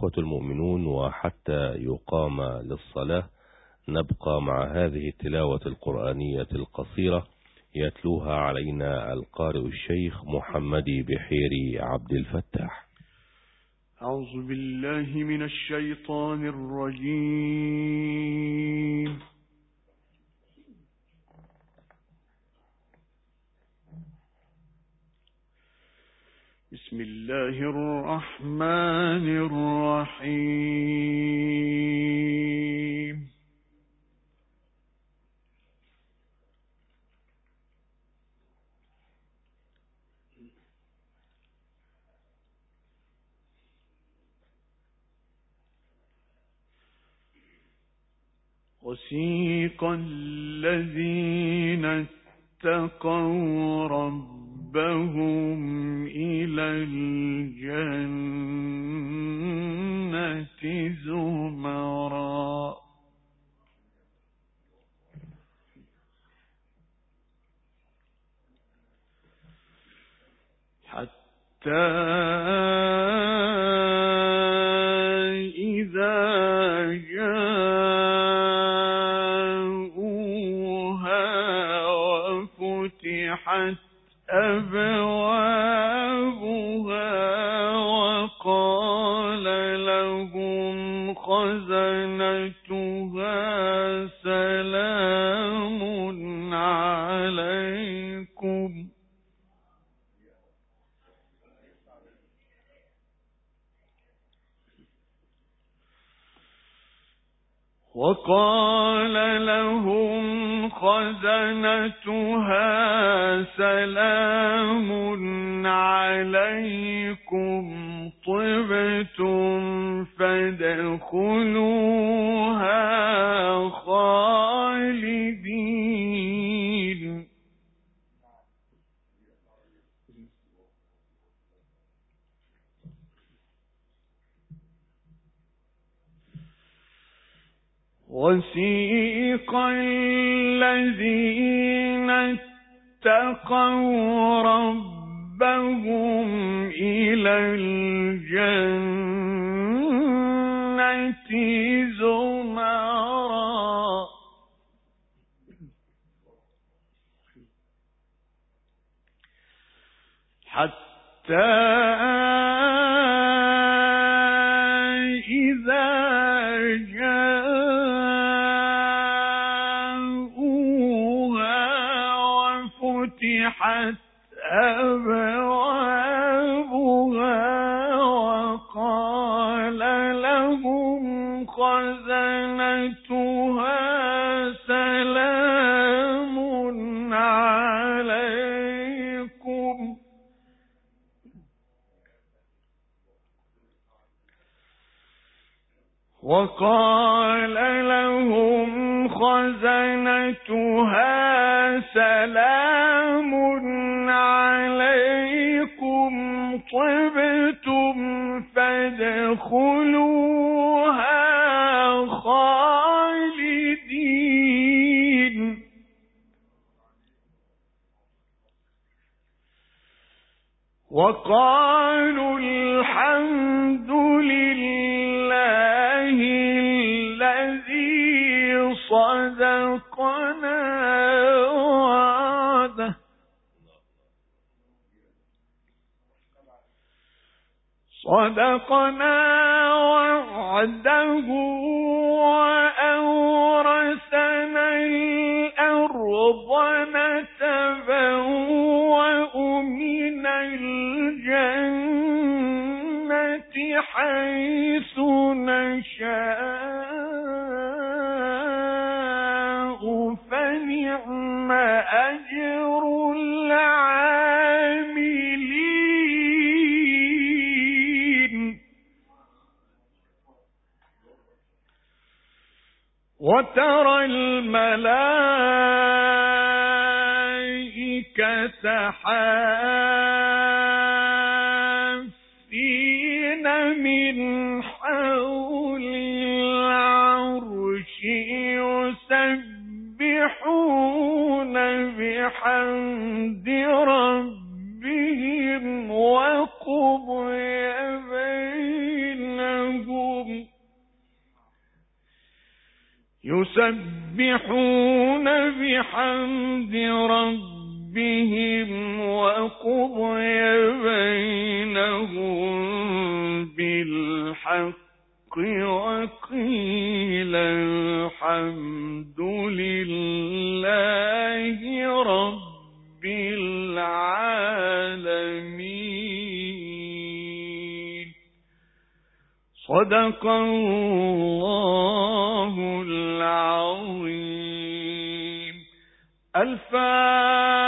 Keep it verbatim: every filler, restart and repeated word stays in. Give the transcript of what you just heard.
إخوة المؤمنون، وحتى يقام للصلاة نبقى مع هذه التلاوة القرآنية القصيرة يتلوها علينا القارئ الشيخ محمدي بحيري عبد الفتاح. أعوذ بالله من الشيطان الرجيم. بسم الله الرحمن الرحيم. وسيق الذين اتقوا ربهم إلى الجنة زمرا حتى إذا جاءوها وفتحت أبوابها وقال لهم خزنتها سلام عليكم وقال لهم خزنتها سلام عليكم طبتم فادخلوها خالدين. وسيق الذين اتقوا ربهم إلى الجنة زمرا حتى إذا فتحت أبوابها وقال لهم خزنتها سلام عليكم وقال لهم خزنتها سلام عليكم طبتم فادخلوها خالدين. وقالوا الحمد لله الذي صدقنا وعده صدقنا وعده وأورثنا الأرض نتبوأ من الجنة حيث نشاء فنعم أجر العاملين. وترى الملائكة حافين من حول العرش يسبحون بحمد ربهم وقضي بينهم يسبحون بحمد ربهم وقضي بينهم بالحق وقيل الحمد لله رب العالمين. صدق الله العظيم. الفاتحة.